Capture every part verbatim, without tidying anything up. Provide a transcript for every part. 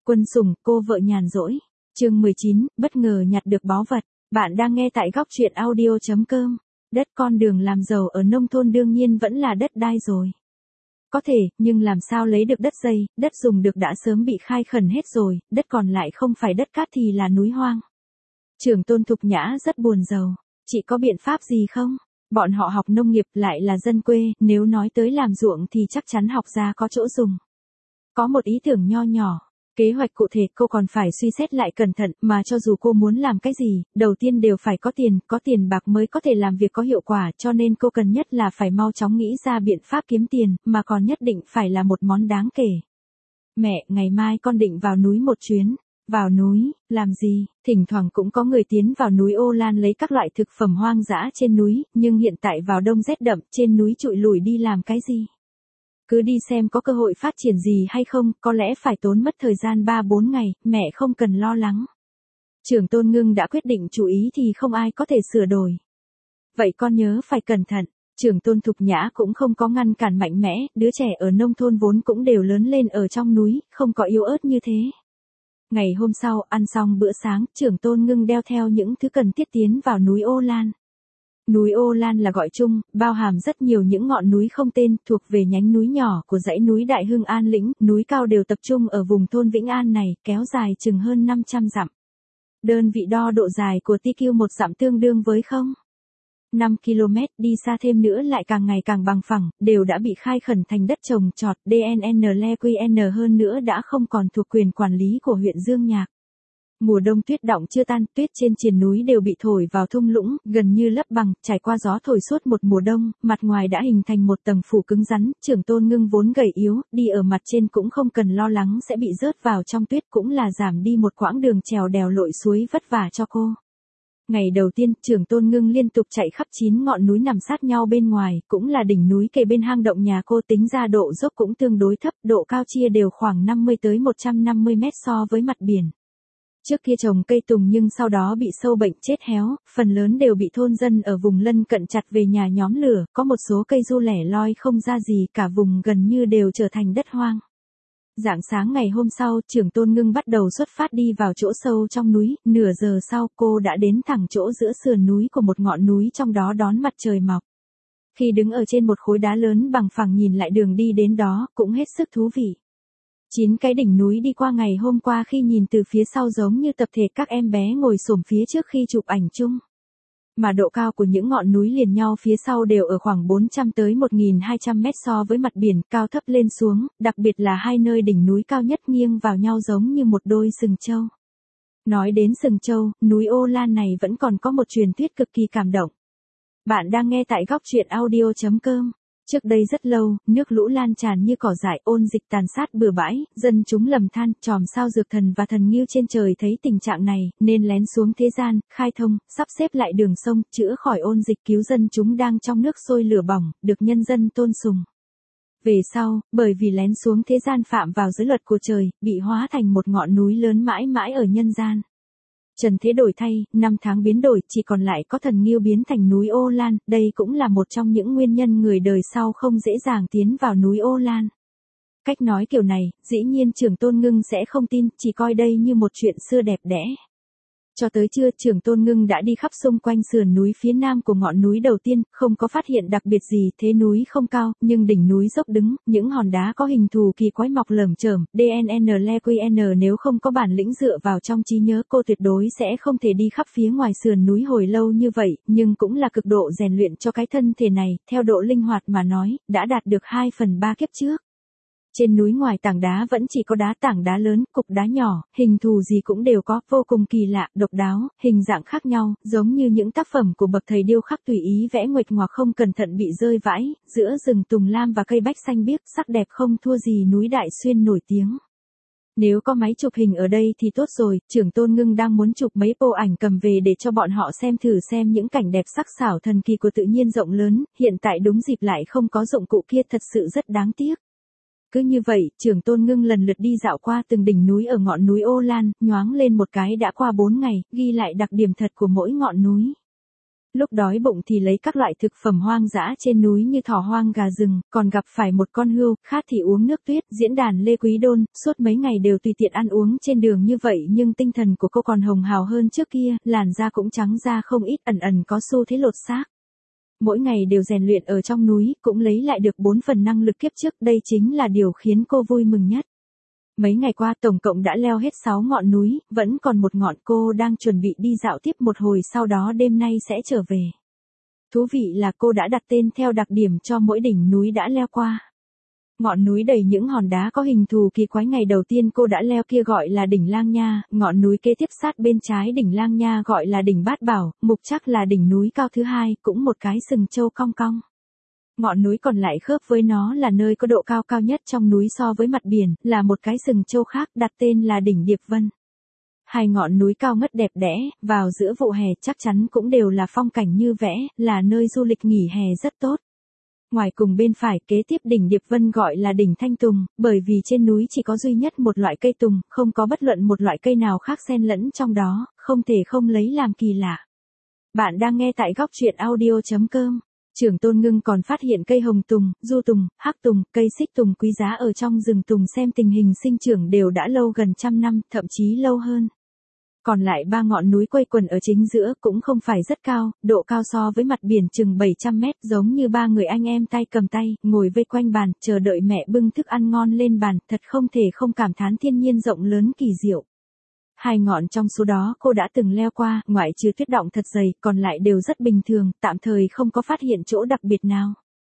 Quân sủng, cô vợ nhàn rỗi. Chương mười chín, bất ngờ nhặt được báu vật. Bạn đang nghe tại góc truyện audio chấm com. Đất con đường làm giàu ở nông thôn đương nhiên vẫn là đất đai rồi. Có thể, nhưng làm sao lấy được đất dây, đất dùng được đã sớm bị khai khẩn hết rồi, đất còn lại không phải đất cát thì là núi hoang. Trưởng Tôn Thục Nhã rất buồn rầu. Chị có biện pháp gì không? Bọn họ học nông nghiệp lại là dân quê, nếu nói tới làm ruộng thì chắc chắn học ra có chỗ dùng. Có một ý tưởng nho nhỏ. Kế hoạch cụ thể cô còn phải suy xét lại cẩn thận, mà cho dù cô muốn làm cái gì, đầu tiên đều phải có tiền, có tiền bạc mới có thể làm việc có hiệu quả, cho nên cô cần nhất là phải mau chóng nghĩ ra biện pháp kiếm tiền, mà còn nhất định phải là một món đáng kể. Mẹ, ngày mai con định vào núi một chuyến. Vào núi, làm gì? Thỉnh thoảng cũng có người tiến vào núi Ô Lan lấy các loại thực phẩm hoang dã trên núi, nhưng hiện tại vào đông rét đậm, trên núi trụi lủi đi làm cái gì? Cứ đi xem có cơ hội phát triển gì hay không, có lẽ phải tốn mất thời gian ba bốn ngày, mẹ không cần lo lắng. Trưởng Tôn Ngưng đã quyết định chủ ý thì không ai có thể sửa đổi. Vậy con nhớ phải cẩn thận. Trưởng Tôn Thục Nhã cũng không có ngăn cản mạnh mẽ, đứa trẻ ở nông thôn vốn cũng đều lớn lên ở trong núi, không có yếu ớt như thế. Ngày hôm sau, ăn xong bữa sáng, Trưởng Tôn Ngưng đeo theo những thứ cần thiết tiến vào núi Ô Lan. Núi Ô Lan là gọi chung, bao hàm rất nhiều những ngọn núi không tên, thuộc về nhánh núi nhỏ của dãy núi Đại Hưng An Lĩnh, núi cao đều tập trung ở vùng thôn Vĩnh An này, kéo dài chừng hơn năm trăm dặm. Đơn vị đo độ dài của tê quy một dặm tương đương với không phẩy năm ki lô mét, đi xa thêm nữa lại càng ngày càng bằng phẳng, đều đã bị khai khẩn thành đất trồng trọt, đê en en lờ quy en hơn nữa đã không còn thuộc quyền quản lý của huyện Dương Nhạc. Mùa đông tuyết đọng chưa tan, tuyết trên triền núi đều bị thổi vào thung lũng, gần như lấp bằng, trải qua gió thổi suốt một mùa đông, mặt ngoài đã hình thành một tầng phủ cứng rắn, Trưởng Tôn Ngưng vốn gầy yếu, đi ở mặt trên cũng không cần lo lắng sẽ bị rớt vào trong tuyết, cũng là giảm đi một quãng đường trèo đèo lội suối vất vả cho cô. Ngày đầu tiên, Trưởng Tôn Ngưng liên tục chạy khắp chín ngọn núi nằm sát nhau bên ngoài, cũng là đỉnh núi kề bên hang động nhà cô, tính ra độ dốc cũng tương đối thấp, độ cao chia đều khoảng năm mươi tới một trăm năm mươi mét so với mặt biển. Trước kia trồng cây tùng nhưng sau đó bị sâu bệnh chết héo, phần lớn đều bị thôn dân ở vùng lân cận chặt về nhà nhóm lửa, có một số cây du lẻ loi không ra gì, cả vùng gần như đều trở thành đất hoang. Rạng sáng ngày hôm sau, Trưởng Tôn Ngưng bắt đầu xuất phát đi vào chỗ sâu trong núi, nửa giờ sau cô đã đến thẳng chỗ giữa sườn núi của một ngọn núi trong đó đón mặt trời mọc. Khi đứng ở trên một khối đá lớn bằng phẳng nhìn lại đường đi đến đó, cũng hết sức thú vị. Chín cái đỉnh núi đi qua ngày hôm qua khi nhìn từ phía sau giống như tập thể các em bé ngồi xổm phía trước khi chụp ảnh chung. Mà độ cao của những ngọn núi liền nhau phía sau đều ở khoảng bốn trăm tới một nghìn hai trăm mét so với mặt biển, cao thấp lên xuống, đặc biệt là hai nơi đỉnh núi cao nhất nghiêng vào nhau giống như một đôi sừng trâu. Nói đến sừng trâu, núi Ô Lan này vẫn còn có một truyền thuyết cực kỳ cảm động. Bạn đang nghe tại góc truyện audio chấm com. Trước đây rất lâu, nước lũ lan tràn như cỏ dại, ôn dịch tàn sát bừa bãi, dân chúng lầm than, chòm sao dược thần và thần nghêu trên trời thấy tình trạng này, nên lén xuống thế gian, khai thông, sắp xếp lại đường sông, chữa khỏi ôn dịch, cứu dân chúng đang trong nước sôi lửa bỏng, được nhân dân tôn sùng. Về sau, bởi vì lén xuống thế gian phạm vào giới luật của trời, bị hóa thành một ngọn núi lớn mãi mãi ở nhân gian. Trần thế đổi thay, năm tháng biến đổi, chỉ còn lại có thần nghêu biến thành núi Ô Lan, đây cũng là một trong những nguyên nhân người đời sau không dễ dàng tiến vào núi Ô Lan. Cách nói kiểu này, dĩ nhiên Trưởng Tôn Ngưng sẽ không tin, chỉ coi đây như một chuyện xưa đẹp đẽ. Cho tới trưa, Trưởng Tôn Ngưng đã đi khắp xung quanh sườn núi phía nam của ngọn núi đầu tiên, không có phát hiện đặc biệt gì, thế núi không cao, nhưng đỉnh núi dốc đứng, những hòn đá có hình thù kỳ quái mọc lởm chởm, đê en en lờ quy en nếu không có bản lĩnh dựa vào trong trí nhớ cô tuyệt đối sẽ không thể đi khắp phía ngoài sườn núi hồi lâu như vậy, nhưng cũng là cực độ rèn luyện cho cái thân thể này, theo độ linh hoạt mà nói, đã đạt được hai phần ba kiếp trước. Trên núi ngoài tảng đá vẫn chỉ có đá tảng đá lớn, cục đá nhỏ, hình thù gì cũng đều có, vô cùng kỳ lạ, độc đáo, hình dạng khác nhau, giống như những tác phẩm của bậc thầy điêu khắc tùy ý vẽ nguệch ngoạc không cẩn thận bị rơi vãi, giữa rừng tùng lam và cây bách xanh biếc, sắc đẹp không thua gì núi Đại Xuyên nổi tiếng. Nếu có máy chụp hình ở đây thì tốt rồi, Trưởng Tôn Ngưng đang muốn chụp mấy bộ ảnh cầm về để cho bọn họ xem thử xem những cảnh đẹp sắc sảo thần kỳ của tự nhiên rộng lớn, hiện tại đúng dịp lại không có dụng cụ kia, thật sự rất đáng tiếc. Cứ như vậy, Trưởng Tôn Ngưng lần lượt đi dạo qua từng đỉnh núi ở ngọn núi Ô Lan, nhoáng lên một cái đã qua bốn ngày, ghi lại đặc điểm thật của mỗi ngọn núi. Lúc đói bụng thì lấy các loại thực phẩm hoang dã trên núi như thỏ hoang gà rừng, còn gặp phải một con hươu, khát thì uống nước tuyết. Diễn đàn Lê Quý Đôn, suốt mấy ngày đều tùy tiện ăn uống trên đường như vậy nhưng tinh thần của cô còn hồng hào hơn trước kia, làn da cũng trắng da không ít, ẩn ẩn có xu thế lột xác. Mỗi ngày đều rèn luyện ở trong núi, cũng lấy lại được bốn phần năng lực kiếp trước, đây chính là điều khiến cô vui mừng nhất. Mấy ngày qua tổng cộng đã leo hết sáu ngọn núi, vẫn còn một ngọn cô đang chuẩn bị đi dạo tiếp một hồi sau đó đêm nay sẽ trở về. Thú vị là cô đã đặt tên theo đặc điểm cho mỗi đỉnh núi đã leo qua. Ngọn núi đầy những hòn đá có hình thù kỳ quái ngày đầu tiên cô đã leo kia gọi là đỉnh Lang Nha, ngọn núi kế tiếp sát bên trái đỉnh Lang Nha gọi là đỉnh Bát Bảo, Mục Trắc là đỉnh núi cao thứ hai, cũng một cái sừng trâu cong cong. Ngọn núi còn lại khớp với nó là nơi có độ cao cao nhất trong núi so với mặt biển, là một cái sừng trâu khác đặt tên là đỉnh Điệp Vân. Hai ngọn núi cao ngất đẹp đẽ, vào giữa vụ hè chắc chắn cũng đều là phong cảnh như vẽ, là nơi du lịch nghỉ hè rất tốt. Ngoài cùng bên phải kế tiếp đỉnh Điệp Vân gọi là đỉnh Thanh Tùng, bởi vì trên núi chỉ có duy nhất một loại cây tùng, không có bất luận một loại cây nào khác xen lẫn trong đó, không thể không lấy làm kỳ lạ. Bạn đang nghe tại góc truyện audio chấm com. Trưởng Tôn Ngưng còn phát hiện cây hồng tùng, du tùng, hắc tùng, cây xích tùng quý giá ở trong rừng tùng xem tình hình sinh trưởng đều đã lâu gần trăm năm, thậm chí lâu hơn. Còn lại ba ngọn núi quây quần ở chính giữa cũng không phải rất cao, độ cao so với mặt biển chừng bảy trăm mét, giống như ba người anh em tay cầm tay, ngồi vây quanh bàn, chờ đợi mẹ bưng thức ăn ngon lên bàn, thật không thể không cảm thán thiên nhiên rộng lớn kỳ diệu. Hai ngọn trong số đó cô đã từng leo qua, ngoại trừ tuyết động thật dày, còn lại đều rất bình thường, tạm thời không có phát hiện chỗ đặc biệt nào.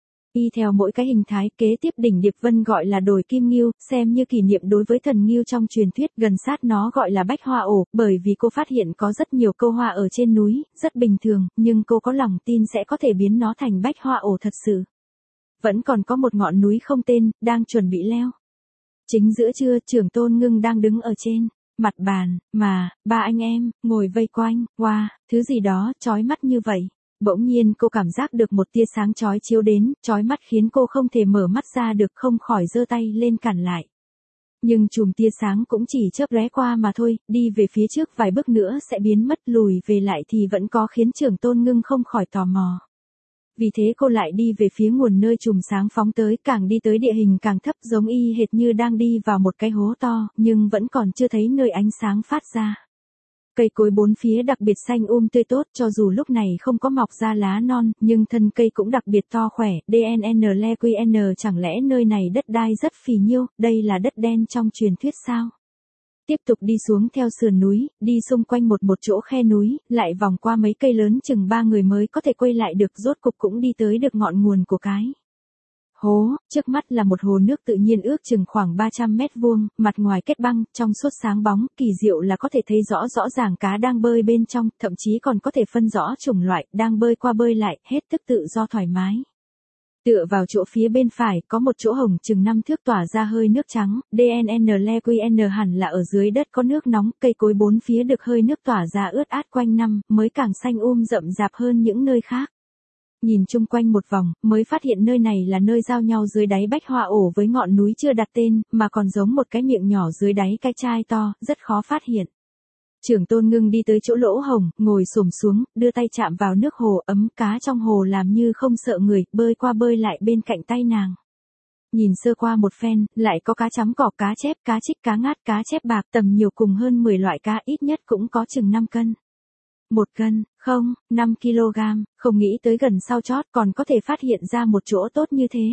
Y theo mỗi cái hình thái, kế tiếp đỉnh Điệp Vân gọi là đồi Kim Ngưu, xem như kỷ niệm đối với thần ngưu trong truyền thuyết, gần sát nó gọi là Bách Hoa Ổ, bởi vì cô phát hiện có rất nhiều câu hoa ở trên núi, rất bình thường, nhưng cô có lòng tin sẽ có thể biến nó thành Bách Hoa Ổ thật sự. Vẫn còn có một ngọn núi không tên, đang chuẩn bị leo. Chính giữa trưa, Trưởng Tôn Ngưng đang đứng ở trên mặt bàn, mà, ba anh em, ngồi vây quanh, wow, thứ gì đó, chói mắt như vậy. Bỗng nhiên cô cảm giác được một tia sáng chói chiếu đến, chói mắt khiến cô không thể mở mắt ra được, không khỏi giơ tay lên cản lại. Nhưng chùm tia sáng cũng chỉ chớp lóe qua mà thôi, đi về phía trước vài bước nữa sẽ biến mất, lùi về lại thì vẫn có khiến Trưởng Tôn Ngưng không khỏi tò mò. Vì thế cô lại đi về phía nguồn nơi chùm sáng phóng tới, càng đi tới địa hình càng thấp, giống y hệt như đang đi vào một cái hố to, nhưng vẫn còn chưa thấy nơi ánh sáng phát ra. Cây cối bốn phía đặc biệt xanh um tươi tốt, cho dù lúc này không có mọc ra lá non, nhưng thân cây cũng đặc biệt to khỏe, đê en en lờ quy en, chẳng lẽ nơi này đất đai rất phì nhiêu, đây là đất đen trong truyền thuyết sao? Tiếp tục đi xuống theo sườn núi, đi xung quanh một một chỗ khe núi, lại vòng qua mấy cây lớn chừng ba người mới có thể quay lại được, rốt cục cũng đi tới được ngọn nguồn của cái hố. Trước mắt là một hồ nước tự nhiên ước chừng khoảng ba trăm mét vuông, mặt ngoài kết băng, trong suốt sáng bóng, kỳ diệu là có thể thấy rõ rõ ràng cá đang bơi bên trong, thậm chí còn có thể phân rõ chủng loại, đang bơi qua bơi lại, hết thức tự do thoải mái. Tựa vào chỗ phía bên phải, có một chỗ hồng chừng năm thước tỏa ra hơi nước trắng, đê en en lờ quy en hẳn là ở dưới đất có nước nóng, cây cối bốn phía được hơi nước tỏa ra ướt át quanh năm, mới càng xanh um rậm rạp hơn những nơi khác. Nhìn chung quanh một vòng, mới phát hiện nơi này là nơi giao nhau dưới đáy Bách Hoa Ổ với ngọn núi chưa đặt tên, mà còn giống một cái miệng nhỏ dưới đáy cái chai to, rất khó phát hiện. Trưởng Tôn Ngưng đi tới chỗ lỗ hồng, ngồi xổm xuống, đưa tay chạm vào nước hồ ấm, cá trong hồ làm như không sợ người, bơi qua bơi lại bên cạnh tay nàng. Nhìn sơ qua một phen, lại có cá chấm cỏ, cá chép, cá trích, cá ngát, cá chép bạc, tầm nhiều cùng hơn mười loại cá, ít nhất cũng có chừng năm cân. Một cân, không, năm ki lô gam, không nghĩ tới gần sau chót còn có thể phát hiện ra một chỗ tốt như thế.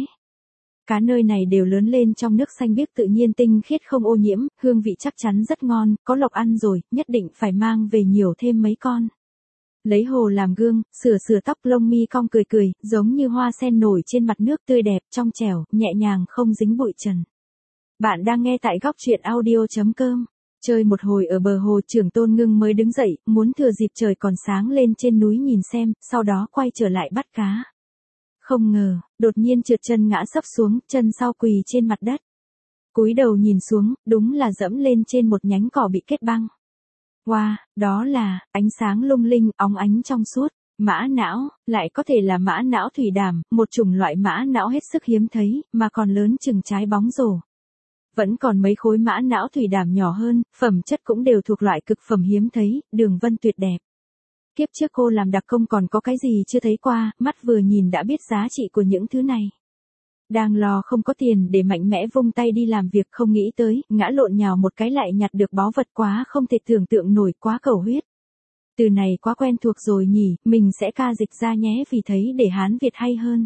Cá nơi này đều lớn lên trong nước xanh biếc tự nhiên tinh khiết không ô nhiễm, hương vị chắc chắn rất ngon, có lộc ăn rồi, nhất định phải mang về nhiều thêm mấy con. Lấy hồ làm gương, sửa sửa tóc lông mi cong cười cười, giống như hoa sen nổi trên mặt nước tươi đẹp, trong trẻo, nhẹ nhàng không dính bụi trần. Bạn đang nghe tại góc truyện audio chấm com. Chơi một hồi ở bờ hồ, Trưởng Tôn Ngưng mới đứng dậy, muốn thừa dịp trời còn sáng lên trên núi nhìn xem, sau đó quay trở lại bắt cá. Không ngờ, đột nhiên trượt chân ngã sấp xuống, chân sau quỳ trên mặt đất. Cúi đầu nhìn xuống, đúng là dẫm lên trên một nhánh cỏ bị kết băng. Wow, đó là, ánh sáng lung linh, óng ánh trong suốt. Mã não, lại có thể là mã não thủy đàm, một chủng loại mã não hết sức hiếm thấy, mà còn lớn chừng trái bóng rổ. Vẫn còn mấy khối mã não thủy đàm nhỏ hơn, phẩm chất cũng đều thuộc loại cực phẩm hiếm thấy, đường vân tuyệt đẹp. Kiếp trước cô làm đặc công còn có cái gì chưa thấy qua, mắt vừa nhìn đã biết giá trị của những thứ này. Đang lo không có tiền để mạnh mẽ vung tay đi làm việc, không nghĩ tới, ngã lộn nhào một cái lại nhặt được báu vật, quá không thể tưởng tượng nổi, quá cầu huyết. Từ này quá quen thuộc rồi nhỉ, mình sẽ ca dịch ra nhé vì thấy để Hán Việt hay hơn.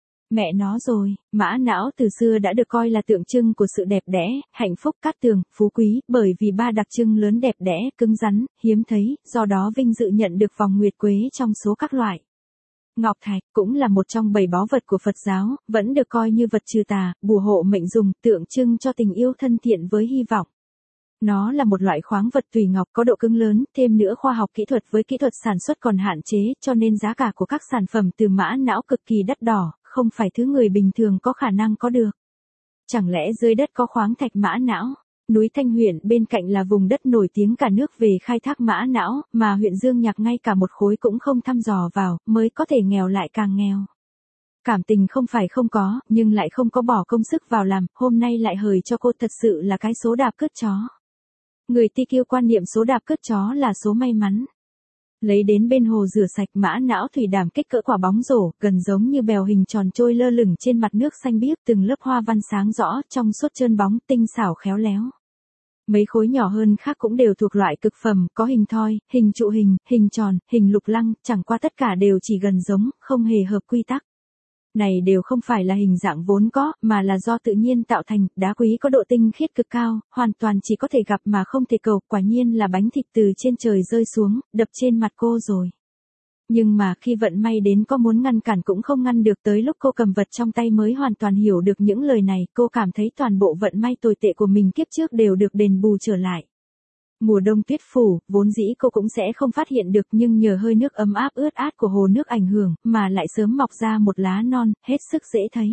Mẹ nó rồi, mã não từ xưa đã được coi là tượng trưng của sự đẹp đẽ, hạnh phúc, cát tường, phú quý, bởi vì ba đặc trưng lớn đẹp đẽ, cứng rắn, hiếm thấy, do đó vinh dự nhận được vòng nguyệt quế trong số các loại. Ngọc thạch cũng là một trong bảy báu vật của Phật giáo, vẫn được coi như vật trừ tà, bùa hộ mệnh dùng, tượng trưng cho tình yêu thân thiện với hy vọng. Nó là một loại khoáng vật tùy ngọc có độ cứng lớn, thêm nữa khoa học kỹ thuật với kỹ thuật sản xuất còn hạn chế, cho nên giá cả của các sản phẩm từ mã não cực kỳ đắt đỏ, không phải thứ người bình thường có khả năng có được. Chẳng lẽ dưới đất có khoáng thạch mã não? Núi Thanh huyện bên cạnh là vùng đất nổi tiếng cả nước về khai thác mã não, mà huyện Dương Nhạc ngay cả một khối cũng không thăm dò vào, mới có thể nghèo lại càng nghèo. Cảm tình không phải không có, nhưng lại không có bỏ công sức vào làm, hôm nay lại hời cho cô, thật sự là cái số đạp cướp chó. Người ti kiêu quan niệm số đạp cướp chó là số may mắn. Lấy đến bên hồ rửa sạch, mã não thủy đàm kích cỡ quả bóng rổ, gần giống như bèo hình tròn trôi lơ lửng trên mặt nước xanh biếc, từng lớp hoa văn sáng rõ, trong suốt trơn bóng, tinh xảo khéo léo. Mấy khối nhỏ hơn khác cũng đều thuộc loại cực phẩm, có hình thoi, hình trụ hình, hình tròn, hình lục lăng, chẳng qua tất cả đều chỉ gần giống, không hề hợp quy tắc. Này đều không phải là hình dạng vốn có, mà là do tự nhiên tạo thành, đá quý có độ tinh khiết cực cao, hoàn toàn chỉ có thể gặp mà không thể cầu, quả nhiên là bánh thịt từ trên trời rơi xuống, đập trên mặt cô rồi. Nhưng mà khi vận may đến có muốn ngăn cản cũng không ngăn được, tới lúc cô cầm vật trong tay mới hoàn toàn hiểu được những lời này, cô cảm thấy toàn bộ vận may tồi tệ của mình kiếp trước đều được đền bù trở lại. Mùa đông tuyết phủ, vốn dĩ cô cũng sẽ không phát hiện được, nhưng nhờ hơi nước ấm áp ướt át của hồ nước ảnh hưởng, mà lại sớm mọc ra một lá non, hết sức dễ thấy.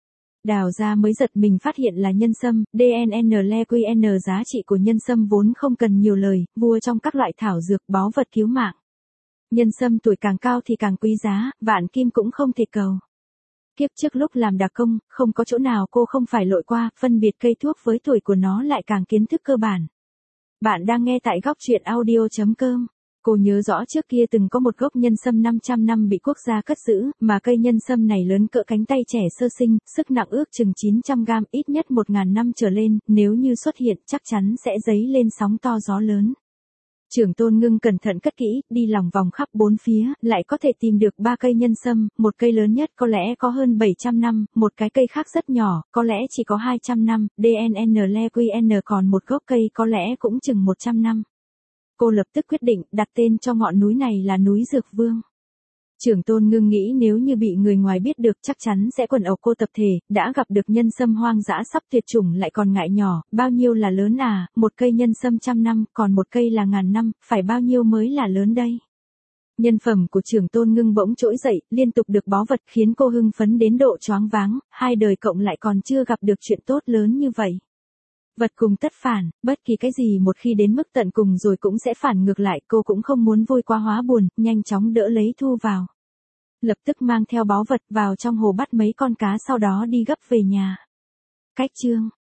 Đào ra mới giật mình phát hiện là nhân sâm, đê en en lờ quy en, giá trị của nhân sâm vốn không cần nhiều lời, vua trong các loại thảo dược, báu vật cứu mạng. Nhân sâm tuổi càng cao thì càng quý giá, vạn kim cũng không thể cầu. Kiếp trước lúc làm đặc công, không có chỗ nào cô không phải lội qua, phân biệt cây thuốc với tuổi của nó lại càng kiến thức cơ bản. Bạn đang nghe tại góc truyện audio chấm com. Cô nhớ rõ trước kia từng có một gốc nhân sâm năm trăm năm bị quốc gia cất giữ, mà cây nhân sâm này lớn cỡ cánh tay trẻ sơ sinh, sức nặng ước chừng chín trăm gam, ít nhất một nghìn năm trở lên, nếu như xuất hiện chắc chắn sẽ dấy lên sóng to gió lớn. Trưởng Tôn Ngưng cẩn thận cất kỹ, đi lòng vòng khắp bốn phía, lại có thể tìm được ba cây nhân sâm, một cây lớn nhất có lẽ có hơn bảy trăm năm, một cái cây khác rất nhỏ, có lẽ chỉ có hai trăm năm, đê en en lờ quy en, còn một gốc cây có lẽ cũng chừng một trăm năm. Cô lập tức quyết định đặt tên cho ngọn núi này là núi Dược Vương. Trưởng Tôn Ngưng nghĩ nếu như bị người ngoài biết được chắc chắn sẽ quần ẩu cô tập thể, đã gặp được nhân sâm hoang dã sắp tuyệt chủng lại còn ngại nhỏ, bao nhiêu là lớn à, một cây nhân sâm trăm năm, còn một cây là ngàn năm, phải bao nhiêu mới là lớn đây. Nhân phẩm của Trưởng Tôn Ngưng bỗng trỗi dậy, liên tục được báu vật khiến cô hưng phấn đến độ choáng váng, hai đời cộng lại còn chưa gặp được chuyện tốt lớn như vậy. Vật cùng tất phản, bất kỳ cái gì một khi đến mức tận cùng rồi cũng sẽ phản ngược lại, cô cũng không muốn vui quá hóa buồn, nhanh chóng đỡ lấy thu vào. Lập tức mang theo báu vật vào trong hồ bắt mấy con cá, sau đó đi gấp về nhà. Cách chương